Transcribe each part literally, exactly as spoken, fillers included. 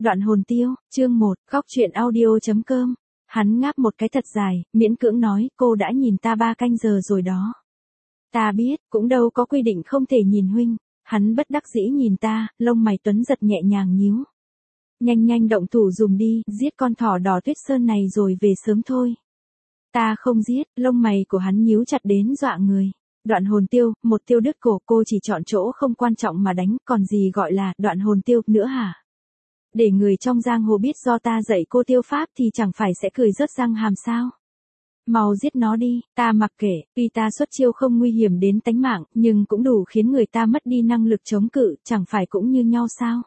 Đoạn hồn tiêu, chương một, góc truyện audio.com. Hắn ngáp một cái thật dài, miễn cưỡng nói, cô đã nhìn ta ba canh giờ rồi đó. Ta biết, cũng đâu có quy định không thể nhìn huynh. Hắn bất đắc dĩ nhìn ta, lông mày tuấn giật nhẹ nhàng nhíu. Nhanh nhanh động thủ dùm đi, giết con thỏ đỏ Tuyết Sơn này rồi về sớm thôi. Ta không giết, lông mày của hắn nhíu chặt đến dọa người. Đoạn hồn tiêu, một tiêu đứt cổ, cô chỉ chọn chỗ không quan trọng mà đánh, còn gì gọi là đoạn hồn tiêu nữa hả? Để người trong giang hồ biết do ta dạy cô tiêu pháp thì chẳng phải sẽ cười rớt răng hàm sao? Mau giết nó đi, ta mặc kệ, tuy ta xuất chiêu không nguy hiểm đến tánh mạng, nhưng cũng đủ khiến người ta mất đi năng lực chống cự, chẳng phải cũng như nhau sao?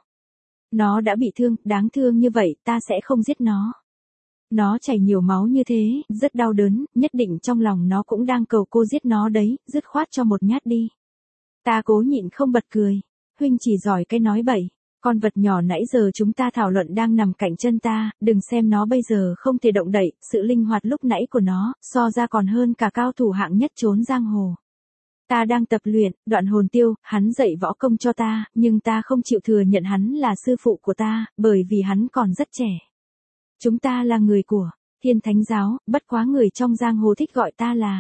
Nó đã bị thương, đáng thương như vậy, ta sẽ không giết nó. Nó chảy nhiều máu như thế, rất đau đớn, nhất định trong lòng nó cũng đang cầu cô giết nó đấy, dứt khoát cho một nhát đi. Ta cố nhịn không bật cười, huynh chỉ giỏi cái nói bậy. Con vật nhỏ nãy giờ chúng ta thảo luận đang nằm cạnh chân ta, đừng xem nó bây giờ không thể động đậy, sự linh hoạt lúc nãy của nó, so ra còn hơn cả cao thủ hạng nhất trốn giang hồ. Ta đang tập luyện, đoạn hồn tiêu, hắn dạy võ công cho ta, nhưng ta không chịu thừa nhận hắn là sư phụ của ta, bởi vì hắn còn rất trẻ. Chúng ta là người của Thiên Thánh giáo, bất quá người trong giang hồ thích gọi ta là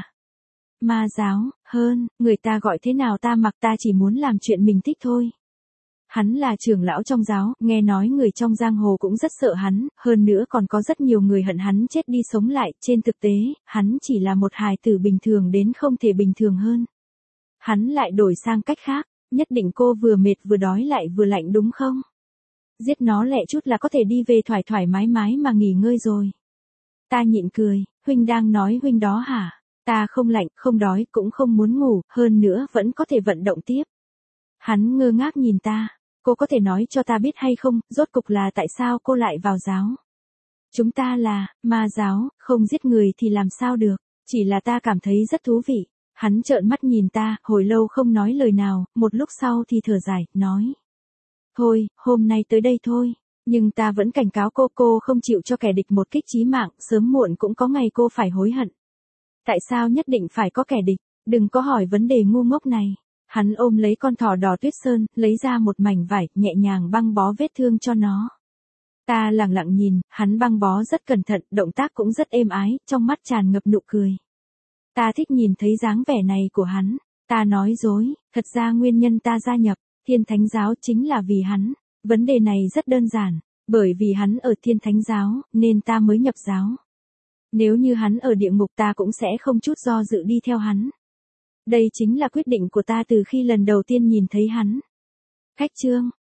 Ma giáo, hơn, người ta gọi thế nào ta mặc, ta chỉ muốn làm chuyện mình thích thôi. Hắn là trưởng lão trong giáo, nghe nói người trong giang hồ cũng rất sợ hắn, hơn nữa còn có rất nhiều người hận hắn chết đi sống lại, trên thực tế, hắn chỉ là một hài tử bình thường đến không thể bình thường hơn. Hắn lại đổi sang cách khác, nhất định cô vừa mệt vừa đói lại vừa lạnh đúng không? Giết nó lẹ chút là có thể đi về thoải thoải mái mái mà nghỉ ngơi rồi. Ta nhịn cười, huynh đang nói huynh đó hả? Ta không lạnh, không đói, cũng không muốn ngủ, hơn nữa vẫn có thể vận động tiếp. Hắn ngơ ngác nhìn ta, cô có thể nói cho ta biết hay không, rốt cục là tại sao cô lại vào giáo? Chúng ta là Ma giáo, không giết người thì làm sao được, chỉ là ta cảm thấy rất thú vị. Hắn trợn mắt nhìn ta, hồi lâu không nói lời nào, một lúc sau thì thở dài, nói. Thôi, hôm nay tới đây thôi, nhưng ta vẫn cảnh cáo cô, cô không chịu cho kẻ địch một kích chí mạng, sớm muộn cũng có ngày cô phải hối hận. Tại sao nhất định phải có kẻ địch, đừng có hỏi vấn đề ngu ngốc này. Hắn ôm lấy con thỏ đỏ Tuyết Sơn, lấy ra một mảnh vải, nhẹ nhàng băng bó vết thương cho nó. Ta lặng lặng nhìn, hắn băng bó rất cẩn thận, động tác cũng rất êm ái, trong mắt tràn ngập nụ cười. Ta thích nhìn thấy dáng vẻ này của hắn. Ta nói dối, thật ra nguyên nhân ta gia nhập Thiên Thánh giáo chính là vì hắn. Vấn đề này rất đơn giản, bởi vì hắn ở Thiên Thánh giáo, nên ta mới nhập giáo. Nếu như hắn ở địa ngục ta cũng sẽ không chút do dự đi theo hắn. Đây chính là quyết định của ta từ khi lần đầu tiên nhìn thấy hắn. Khách chương.